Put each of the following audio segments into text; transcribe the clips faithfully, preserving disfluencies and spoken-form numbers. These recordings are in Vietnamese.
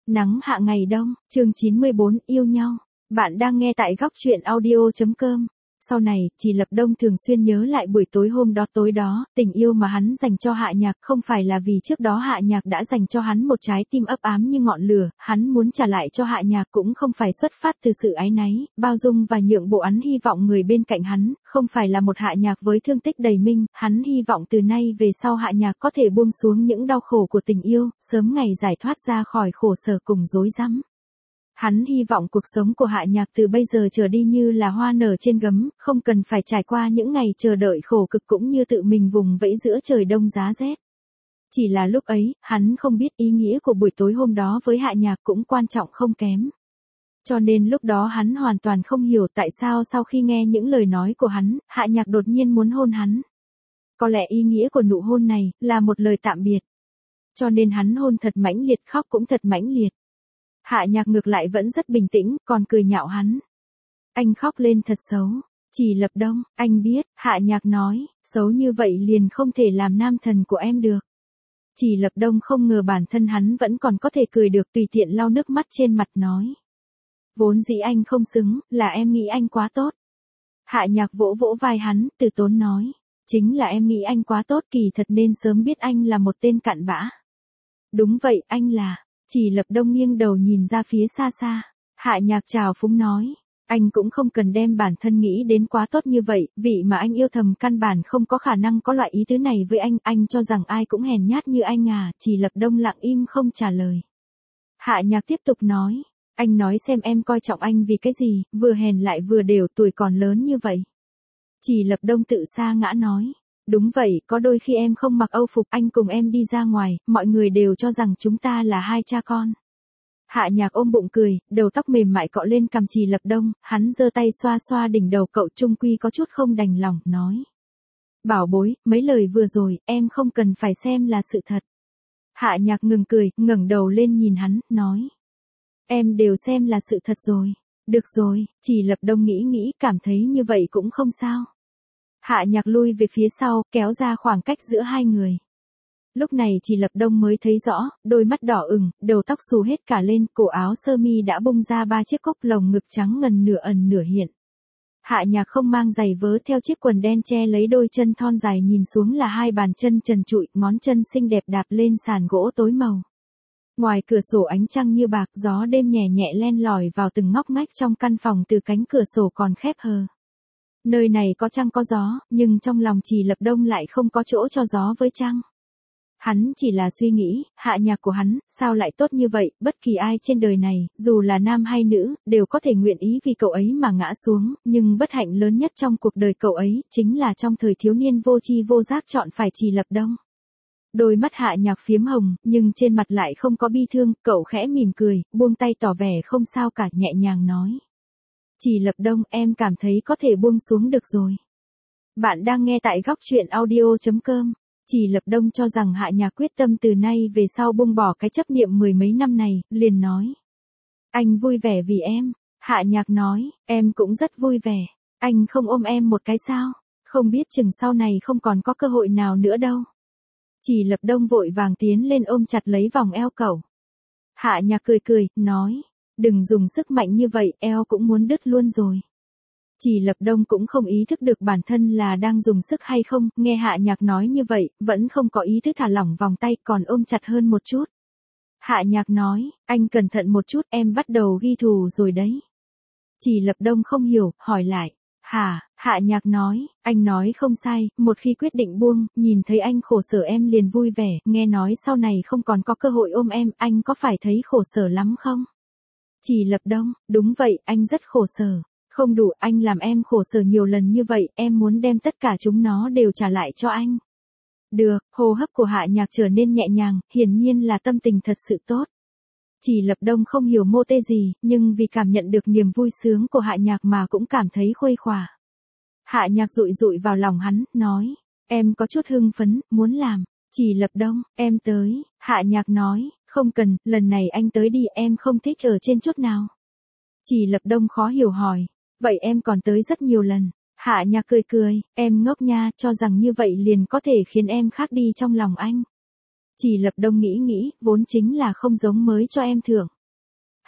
Nắng hạ ngày đông, chương chín mươi bốn, yêu nhau. Bạn đang nghe tại góc truyện audio chấm com. Sau này, Trì Lập Đông thường xuyên nhớ lại buổi tối hôm đó tối đó, tình yêu mà hắn dành cho Hạ Nhạc không phải là vì trước đó Hạ Nhạc đã dành cho hắn một trái tim ấp ám như ngọn lửa, hắn muốn trả lại cho Hạ Nhạc cũng không phải xuất phát từ sự áy náy, bao dung và nhượng bộ, hắn hy vọng người bên cạnh hắn, không phải là một Hạ Nhạc với thương tích đầy mình, hắn hy vọng từ nay về sau Hạ Nhạc có thể buông xuống những đau khổ của tình yêu, sớm ngày giải thoát ra khỏi khổ sở cùng rối rắm. Hắn hy vọng cuộc sống của Hạ Nhạc từ bây giờ trở đi như là hoa nở trên gấm, không cần phải trải qua những ngày chờ đợi khổ cực cũng như tự mình vùng vẫy giữa trời đông giá rét. Chỉ là lúc ấy, hắn không biết ý nghĩa của buổi tối hôm đó với Hạ Nhạc cũng quan trọng không kém. Cho nên lúc đó hắn hoàn toàn không hiểu tại sao sau khi nghe những lời nói của hắn, Hạ Nhạc đột nhiên muốn hôn hắn. Có lẽ ý nghĩa của nụ hôn này là một lời tạm biệt. Cho nên hắn hôn thật mãnh liệt, khóc cũng thật mãnh liệt. Hạ Nhạc ngược lại vẫn rất bình tĩnh, còn cười nhạo hắn. Anh khóc lên thật xấu. Trì Lập Đông, anh biết, Hạ Nhạc nói, xấu như vậy liền không thể làm nam thần của em được. Trì Lập Đông không ngờ bản thân hắn vẫn còn có thể cười được, tùy tiện lau nước mắt trên mặt nói. Vốn dĩ anh không xứng, là em nghĩ anh quá tốt. Hạ Nhạc vỗ vỗ vai hắn, từ tốn nói. Chính là em nghĩ anh quá tốt, kỳ thật nên sớm biết anh là một tên cặn bã. Đúng vậy, anh là... Trì Lập Đông nghiêng đầu nhìn ra phía xa xa. Hạ Nhạc trào phúng nói. Anh cũng không cần đem bản thân nghĩ đến quá tốt như vậy, vị mà anh yêu thầm căn bản không có khả năng có loại ý tứ này với anh, anh cho rằng ai cũng hèn nhát như anh à. Trì Lập Đông lặng im không trả lời. Hạ Nhạc tiếp tục nói. Anh nói xem em coi trọng anh vì cái gì, vừa hèn lại vừa đều, tuổi còn lớn như vậy. Trì Lập Đông tự sa ngã nói. Đúng vậy, có đôi khi em không mặc âu phục, anh cùng em đi ra ngoài, mọi người đều cho rằng chúng ta là hai cha con. Hạ Nhạc ôm bụng cười, đầu tóc mềm mại cọ lên cằm Trì Lập Đông, hắn giơ tay xoa xoa đỉnh đầu cậu, trung quy có chút không đành lòng, nói. Bảo bối, mấy lời vừa rồi, em không cần phải xem là sự thật. Hạ Nhạc ngừng cười, ngẩng đầu lên nhìn hắn, nói. Em đều xem là sự thật rồi. Được rồi, Trì Lập Đông nghĩ nghĩ, cảm thấy như vậy cũng không sao. Hạ Nhạc lui về phía sau, kéo ra khoảng cách giữa hai người. Lúc này Trì Lập Đông mới thấy rõ, đôi mắt đỏ ửng, đầu tóc xù hết cả lên, cổ áo sơ mi đã bung ra ba chiếc cúc, lồng ngực trắng ngần nửa ẩn nửa hiện. Hạ Nhạc không mang giày vớ, theo chiếc quần đen che lấy đôi chân thon dài, nhìn xuống là hai bàn chân trần trụi, ngón chân xinh đẹp đạp lên sàn gỗ tối màu. Ngoài cửa sổ ánh trăng như bạc, gió đêm nhẹ nhẹ len lỏi vào từng ngóc ngách trong căn phòng từ cánh cửa sổ còn khép hờ. Nơi này có trăng có gió, nhưng trong lòng Trì Lập Đông lại không có chỗ cho gió với trăng. Hắn chỉ là suy nghĩ, Hạ Nhạc của hắn, sao lại tốt như vậy, bất kỳ ai trên đời này, dù là nam hay nữ, đều có thể nguyện ý vì cậu ấy mà ngã xuống, nhưng bất hạnh lớn nhất trong cuộc đời cậu ấy, chính là trong thời thiếu niên vô tri vô giác chọn phải Trì Lập Đông. Đôi mắt Hạ Nhạc phiếm hồng, nhưng trên mặt lại không có bi thương, cậu khẽ mỉm cười, buông tay tỏ vẻ không sao cả, nhẹ nhàng nói. Trì Lập Đông, em cảm thấy có thể buông xuống được rồi. Bạn đang nghe tại góc truyện audio chấm com. Trì Lập Đông cho rằng Hạ Nhạc quyết tâm từ nay về sau buông bỏ cái chấp niệm mười mấy năm này, liền nói. Anh vui vẻ vì em. Hạ Nhạc nói, em cũng rất vui vẻ. Anh không ôm em một cái sao? Không biết chừng sau này không còn có cơ hội nào nữa đâu. Trì Lập Đông vội vàng tiến lên ôm chặt lấy vòng eo cậu. Hạ Nhạc cười cười, nói. Đừng dùng sức mạnh như vậy, eo cũng muốn đứt luôn rồi. Trì Lập Đông cũng không ý thức được bản thân là đang dùng sức hay không, nghe Hạ Nhạc nói như vậy, vẫn không có ý thức thả lỏng vòng tay, còn ôm chặt hơn một chút. Hạ Nhạc nói, anh cẩn thận một chút, em bắt đầu ghi thù rồi đấy. Trì Lập Đông không hiểu, hỏi lại. Hả? Hạ Nhạc nói, anh nói không sai, một khi quyết định buông, nhìn thấy anh khổ sở em liền vui vẻ, nghe nói sau này không còn có cơ hội ôm em, anh có phải thấy khổ sở lắm không? Trì Lập Đông, đúng vậy, anh rất khổ sở. Không đủ, anh làm em khổ sở nhiều lần như vậy, em muốn đem tất cả chúng nó đều trả lại cho anh. Được, hô hấp của Hạ Nhạc trở nên nhẹ nhàng, hiển nhiên là tâm tình thật sự tốt. Trì Lập Đông không hiểu mô tê gì, nhưng vì cảm nhận được niềm vui sướng của Hạ Nhạc mà cũng cảm thấy khuây khỏa. Hạ Nhạc dụi dụi vào lòng hắn, nói, em có chút hưng phấn, muốn làm. Trì Lập Đông, em tới. Hạ Nhạc nói, không cần, lần này anh tới đi, em không thích ở trên chút nào. Trì Lập Đông khó hiểu hỏi, vậy em còn tới rất nhiều lần. Hạ Nhạc cười cười, em ngốc nha, cho rằng như vậy liền có thể khiến em khác đi trong lòng anh. Trì Lập Đông nghĩ nghĩ, vốn chính là không giống mới cho em thưởng.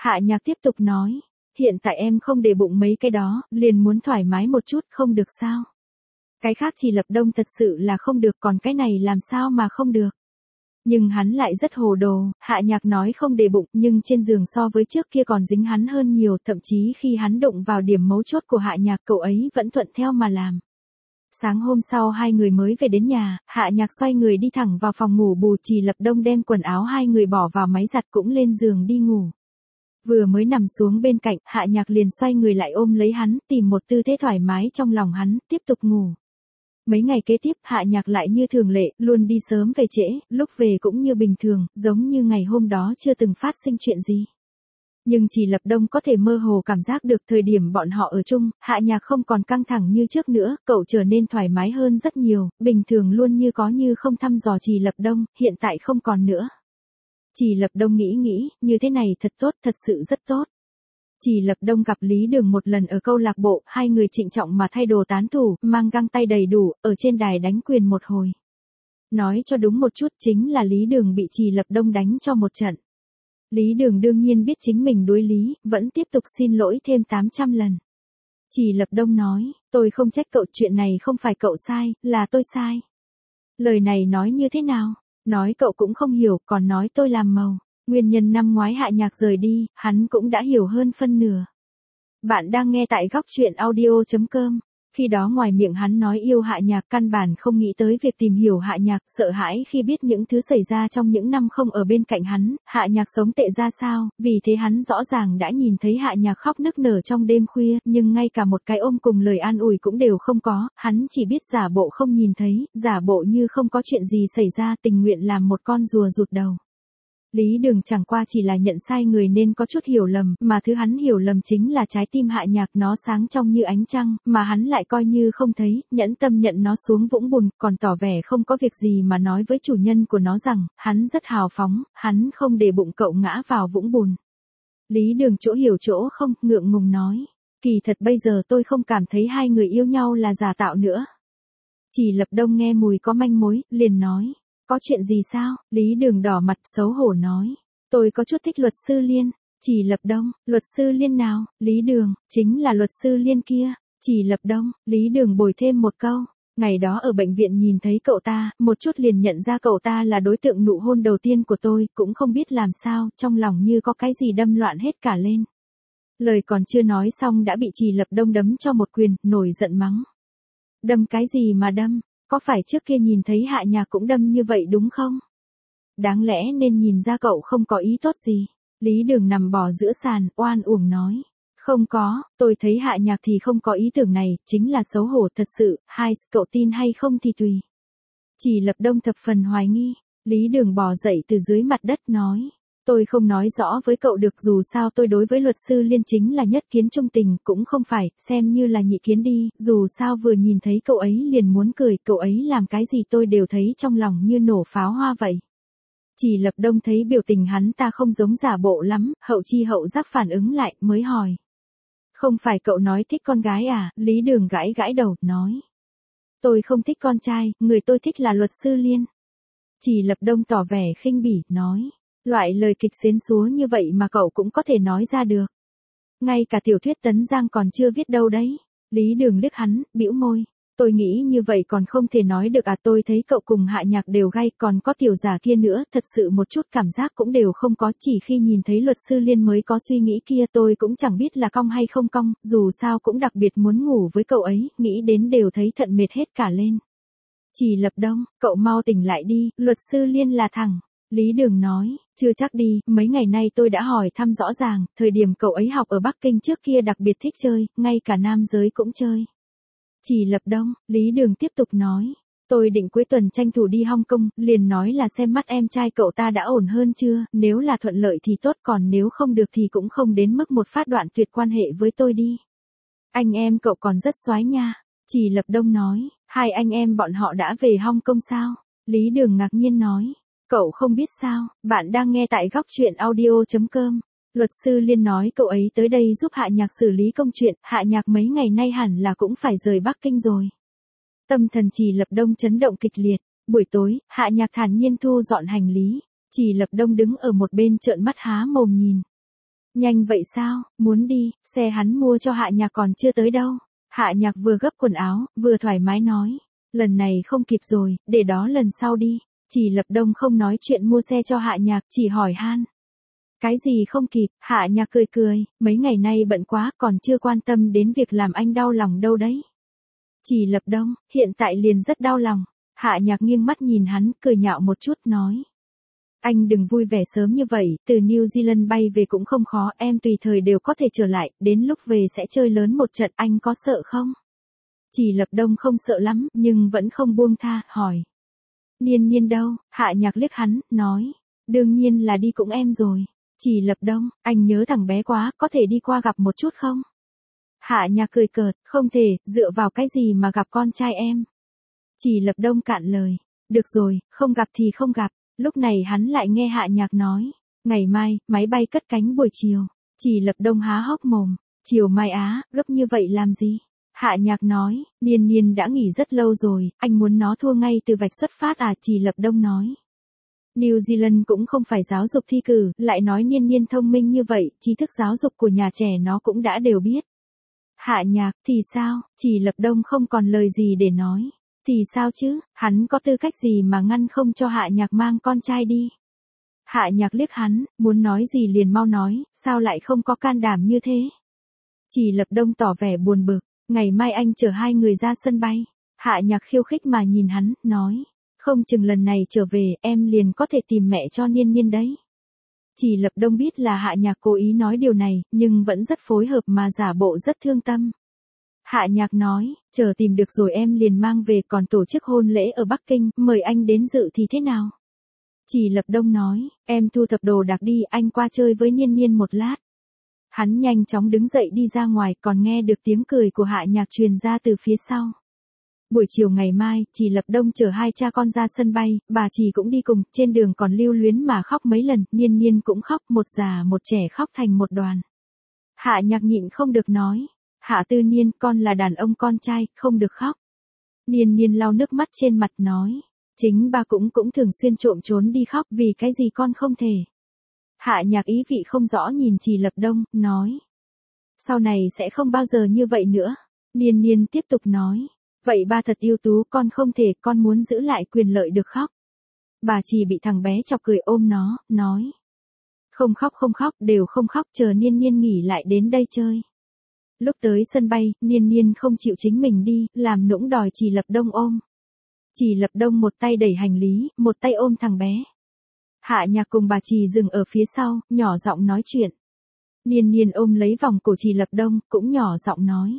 Hạ Nhạc tiếp tục nói, hiện tại em không để bụng mấy cái đó, liền muốn thoải mái một chút không được sao? Cái khác Chỉ Lập Đông thật sự là không được, còn cái này làm sao mà không được? Nhưng hắn lại rất hồ đồ, Hạ Nhạc nói không để bụng, nhưng trên giường so với trước kia còn dính hắn hơn nhiều, thậm chí khi hắn đụng vào điểm mấu chốt của Hạ Nhạc cậu ấy vẫn thuận theo mà làm. Sáng hôm sau hai người mới về đến nhà, Hạ Nhạc xoay người đi thẳng vào phòng ngủ bù, Chỉ Lập Đông đem quần áo hai người bỏ vào máy giặt cũng lên giường đi ngủ. Vừa mới nằm xuống bên cạnh, Hạ Nhạc liền xoay người lại ôm lấy hắn, tìm một tư thế thoải mái trong lòng hắn, tiếp tục ngủ. Mấy ngày kế tiếp, Hạ Nhạc lại như thường lệ, luôn đi sớm về trễ, lúc về cũng như bình thường, giống như ngày hôm đó chưa từng phát sinh chuyện gì. Nhưng Chỉ Lập Đông có thể mơ hồ cảm giác được thời điểm bọn họ ở chung, Hạ Nhạc không còn căng thẳng như trước nữa, cậu trở nên thoải mái hơn rất nhiều, bình thường luôn như có như không thăm dò Chỉ Lập Đông, hiện tại không còn nữa. Chỉ Lập Đông nghĩ nghĩ, như thế này thật tốt, thật sự rất tốt. Chỉ Lập Đông gặp Lý Đường một lần ở câu lạc bộ, hai người trịnh trọng mà thay đồ tán thủ, mang găng tay đầy đủ, ở trên đài đánh quyền một hồi. Nói cho đúng một chút chính là Lý Đường bị Chỉ Lập Đông đánh cho một trận. Lý Đường đương nhiên biết chính mình đối lý, vẫn tiếp tục xin lỗi thêm tám trăm lần. Chỉ Lập Đông nói, tôi không trách cậu, chuyện này không phải cậu sai, là tôi sai. Lời này nói như thế nào? Nói cậu cũng không hiểu, còn nói tôi làm màu. Nguyên nhân năm ngoái Hạ Nhạc rời đi, hắn cũng đã hiểu hơn phân nửa. Bạn đang nghe tại góc truyện audio chấm com. Khi đó ngoài miệng hắn nói yêu Hạ Nhạc, căn bản không nghĩ tới việc tìm hiểu Hạ Nhạc, sợ hãi khi biết những thứ xảy ra trong những năm không ở bên cạnh hắn, Hạ Nhạc sống tệ ra sao, vì thế hắn rõ ràng đã nhìn thấy Hạ Nhạc khóc nức nở trong đêm khuya, nhưng ngay cả một cái ôm cùng lời an ủi cũng đều không có, hắn chỉ biết giả bộ không nhìn thấy, giả bộ như không có chuyện gì xảy ra, tình nguyện làm một con rùa rụt đầu. Lý Đường chẳng qua chỉ là nhận sai người nên có chút hiểu lầm, mà thứ hắn hiểu lầm chính là trái tim Hạ Nhạc, nó sáng trong như ánh trăng, mà hắn lại coi như không thấy, nhẫn tâm nhận nó xuống vũng bùn, còn tỏ vẻ không có việc gì mà nói với chủ nhân của nó rằng, hắn rất hào phóng, hắn không để bụng cậu ngã vào vũng bùn. Lý Đường chỗ hiểu chỗ không, ngượng ngùng nói, kỳ thật bây giờ tôi không cảm thấy hai người yêu nhau là giả tạo nữa. Chỉ Lập Đông nghe mùi có manh mối, liền nói. Có chuyện gì sao? Lý Đường đỏ mặt xấu hổ nói. Tôi có chút thích Luật sư Liên. Chỉ Lập Đông, Luật sư Liên nào? Lý Đường, chính là Luật sư Liên kia. Chỉ Lập Đông, Lý Đường bồi thêm một câu. Ngày đó ở bệnh viện nhìn thấy cậu ta, một chút liền nhận ra cậu ta là đối tượng nụ hôn đầu tiên của tôi, cũng không biết làm sao, trong lòng như có cái gì đâm loạn hết cả lên. Lời còn chưa nói xong đã bị Chỉ Lập Đông đấm cho một quyền, nổi giận mắng. Đâm cái gì mà đâm? Có phải trước kia nhìn thấy Hạ Nhạc cũng đâm như vậy đúng không? Đáng lẽ nên nhìn ra cậu không có ý tốt gì. Lý Đường nằm bò giữa sàn, oan uổng nói. Không có, tôi thấy Hạ Nhạc thì không có ý tưởng này, chính là xấu hổ thật sự, hai, cậu tin hay không thì tùy. Chỉ Lập Đông thập phần hoài nghi. Lý Đường bò dậy từ dưới mặt đất nói. Tôi không nói rõ với cậu được, dù sao tôi đối với Luật sư Liên chính là nhất kiến trung tình, cũng không phải, xem như là nhị kiến đi, dù sao vừa nhìn thấy cậu ấy liền muốn cười, cậu ấy làm cái gì tôi đều thấy trong lòng như nổ pháo hoa vậy. Chỉ Lập Đông thấy biểu tình hắn ta không giống giả bộ lắm, hậu chi hậu giác phản ứng lại, mới hỏi. Không phải cậu nói thích con gái à? Lý Đường gãi gãi đầu, nói. Tôi không thích con trai, người tôi thích là Luật sư Liên. Chỉ Lập Đông tỏ vẻ khinh bỉ, nói. Loại lời kịch xến xúa như vậy mà cậu cũng có thể nói ra được. Ngay cả tiểu thuyết Tấn Giang còn chưa viết đâu đấy. Lý Đường liếc hắn, bĩu môi. Tôi nghĩ như vậy còn không thể nói được à, tôi thấy cậu cùng Hạ Nhạc đều gay, còn có tiểu giả kia nữa, thật sự một chút cảm giác cũng đều không có, chỉ khi nhìn thấy Luật sư Liên mới có suy nghĩ kia, tôi cũng chẳng biết là cong hay không cong, dù sao cũng đặc biệt muốn ngủ với cậu ấy, nghĩ đến đều thấy thận mệt hết cả lên. Chỉ Lập Đông, cậu mau tỉnh lại đi, Luật sư Liên là thằng. Lý Đường nói, chưa chắc đi, mấy ngày nay tôi đã hỏi thăm rõ ràng, thời điểm cậu ấy học ở Bắc Kinh trước kia đặc biệt thích chơi, ngay cả nam giới cũng chơi. Chỉ Lập Đông, Lý Đường tiếp tục nói, tôi định cuối tuần tranh thủ đi Hong Kong, liền nói là xem mắt em trai cậu ta đã ổn hơn chưa, nếu là thuận lợi thì tốt, còn nếu không được thì cũng không đến mức một phát đoạn tuyệt quan hệ với tôi đi. Anh em cậu còn rất xoái nha. Chỉ Lập Đông nói, hai anh em bọn họ đã về Hong Kong sao? Lý Đường ngạc nhiên nói. Cậu không biết sao, bạn đang nghe tại góc truyện audio chấm com. Luật sư Liên nói cậu ấy tới đây giúp Hạ Nhạc xử lý công chuyện, Hạ Nhạc mấy ngày nay hẳn là cũng phải rời Bắc Kinh rồi. Tâm thần Chỉ Lập Đông chấn động kịch liệt, buổi tối, Hạ Nhạc thản nhiên thu dọn hành lý, Chỉ Lập Đông đứng ở một bên trợn mắt há mồm nhìn. Nhanh vậy sao, muốn đi, xe hắn mua cho Hạ Nhạc còn chưa tới đâu. Hạ Nhạc vừa gấp quần áo, vừa thoải mái nói. Lần này không kịp rồi, để đó lần sau đi. Chỉ Lập Đông không nói chuyện mua xe cho Hạ Nhạc, chỉ hỏi han. Cái gì không kịp, Hạ Nhạc cười cười, mấy ngày nay bận quá còn chưa quan tâm đến việc làm anh đau lòng đâu đấy. Chỉ Lập Đông, hiện tại liền rất đau lòng. Hạ Nhạc nghiêng mắt nhìn hắn, cười nhạo một chút nói. Anh đừng vui vẻ sớm như vậy, từ New Zealand bay về cũng không khó, em tùy thời đều có thể trở lại, đến lúc về sẽ chơi lớn một trận, anh có sợ không? Chỉ Lập Đông không sợ lắm, nhưng vẫn không buông tha, hỏi. Niên Niên đâu? Hạ Nhạc liếc hắn, nói. Đương nhiên là đi cùng em rồi. Chỉ Lập Đông, anh nhớ thằng bé quá, có thể đi qua gặp một chút không? Hạ Nhạc cười cợt, không thể, dựa vào cái gì mà gặp con trai em? Chỉ Lập Đông cạn lời. Được rồi, không gặp thì không gặp. Lúc này hắn lại nghe Hạ Nhạc nói. Ngày mai, máy bay cất cánh buổi chiều. Chỉ Lập Đông há hốc mồm. Chiều mai á, gấp như vậy làm gì? Hạ Nhạc nói, Niên Niên đã nghỉ rất lâu rồi, anh muốn nó thua ngay từ vạch xuất phát à? Chỉ Lập Đông nói. New Zealand cũng không phải giáo dục thi cử, lại nói Niên Niên thông minh như vậy, tri thức giáo dục của nhà trẻ nó cũng đã đều biết. Hạ Nhạc, thì sao? Chỉ Lập Đông không còn lời gì để nói. Thì sao chứ, hắn có tư cách gì mà ngăn không cho Hạ Nhạc mang con trai đi? Hạ Nhạc liếc hắn, muốn nói gì liền mau nói, sao lại không có can đảm như thế? Chỉ Lập Đông tỏ vẻ buồn bực, ngày mai anh chở hai người ra sân bay. Hạ Nhạc khiêu khích mà nhìn hắn, nói, không chừng lần này trở về em liền có thể tìm mẹ cho Niên Niên đấy. Chỉ Lập Đông biết là Hạ Nhạc cố ý nói điều này, nhưng vẫn rất phối hợp mà giả bộ rất thương tâm. Hạ Nhạc nói, chờ tìm được rồi em liền mang về, còn tổ chức hôn lễ ở Bắc Kinh, mời anh đến dự thì thế nào? Chỉ Lập Đông nói, em thu thập đồ đạc đi, anh qua chơi với Niên Niên một lát. Hắn nhanh chóng đứng dậy đi ra ngoài, còn nghe được tiếng cười của Hạ Nhạc truyền ra từ phía sau. Buổi chiều ngày mai, Chỉ Lập Đông chở hai cha con ra sân bay, bà Chỉ cũng đi cùng, trên đường còn lưu luyến mà khóc mấy lần, Niên Niên cũng khóc, một già một trẻ khóc thành một đoàn. Hạ Nhạc nhịn không được nói, Hạ Tư Niên, con là đàn ông con trai, không được khóc. Niên Niên lau nước mắt trên mặt nói, chính ba cũng cũng thường xuyên trộm trốn đi khóc, vì cái gì con không thể. Hạ Nhạc ý vị không rõ nhìn Chỉ Lập Đông, nói, sau này sẽ không bao giờ như vậy nữa. Niên Niên tiếp tục nói, vậy ba thật ưu tú, con không thể, con muốn giữ lại quyền lợi được khóc. Bà Chỉ bị thằng bé chọc cười ôm nó, nói, không khóc không khóc, đều không khóc, chờ Niên Niên nghỉ lại đến đây chơi. Lúc tới sân bay, Niên Niên không chịu chính mình đi, làm nũng đòi Chỉ Lập Đông ôm. Chỉ Lập Đông một tay đẩy hành lý, một tay ôm thằng bé. Hạ Nhạc cùng bà Chỉ dừng ở phía sau, nhỏ giọng nói chuyện. Niên Niên ôm lấy vòng cổ Chỉ Lập Đông, cũng nhỏ giọng nói.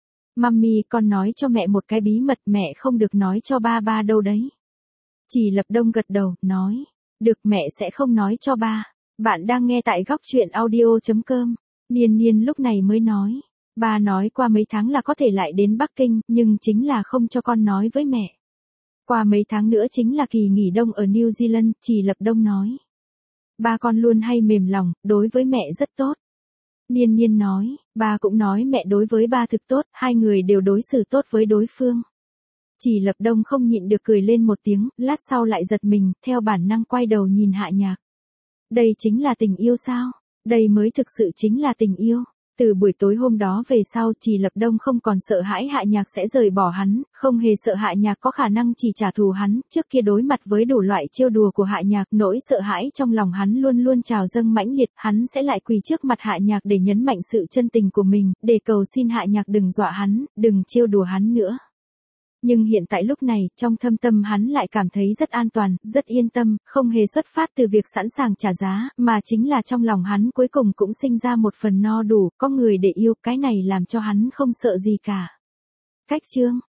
Mummy, con nói cho mẹ một cái bí mật, mẹ không được nói cho ba ba đâu đấy. Chỉ Lập Đông gật đầu, nói. Được, mẹ sẽ không nói cho ba. Bạn đang nghe tại góc truyện audio chấm com. Niên Niên lúc này mới nói. Ba nói qua mấy tháng là có thể lại đến Bắc Kinh, nhưng chính là không cho con nói với mẹ. Qua mấy tháng nữa chính là kỳ nghỉ đông ở New Zealand, Chỉ Lập Đông nói. Ba con luôn hay mềm lòng, đối với mẹ rất tốt. Niên Niên nói, ba cũng nói mẹ đối với ba thực tốt, hai người đều đối xử tốt với đối phương. Chỉ Lập Đông không nhịn được cười lên một tiếng, lát sau lại giật mình, theo bản năng quay đầu nhìn Hạ Nhạc. Đây chính là tình yêu sao? Đây mới thực sự chính là tình yêu. Từ buổi tối hôm đó về sau, Chỉ Lập Đông không còn sợ hãi Hạ Nhạc sẽ rời bỏ hắn, không hề sợ Hạ Nhạc có khả năng chỉ trả thù hắn, trước kia đối mặt với đủ loại trêu đùa của Hạ Nhạc, nỗi sợ hãi trong lòng hắn luôn luôn trào dâng mãnh liệt, hắn sẽ lại quỳ trước mặt Hạ Nhạc để nhấn mạnh sự chân tình của mình, để cầu xin Hạ Nhạc đừng dọa hắn, đừng trêu đùa hắn nữa. Nhưng hiện tại lúc này, trong thâm tâm hắn lại cảm thấy rất an toàn, rất yên tâm, không hề xuất phát từ việc sẵn sàng trả giá, mà chính là trong lòng hắn cuối cùng cũng sinh ra một phần no đủ, có người để yêu, cái này làm cho hắn không sợ gì cả. Cách chương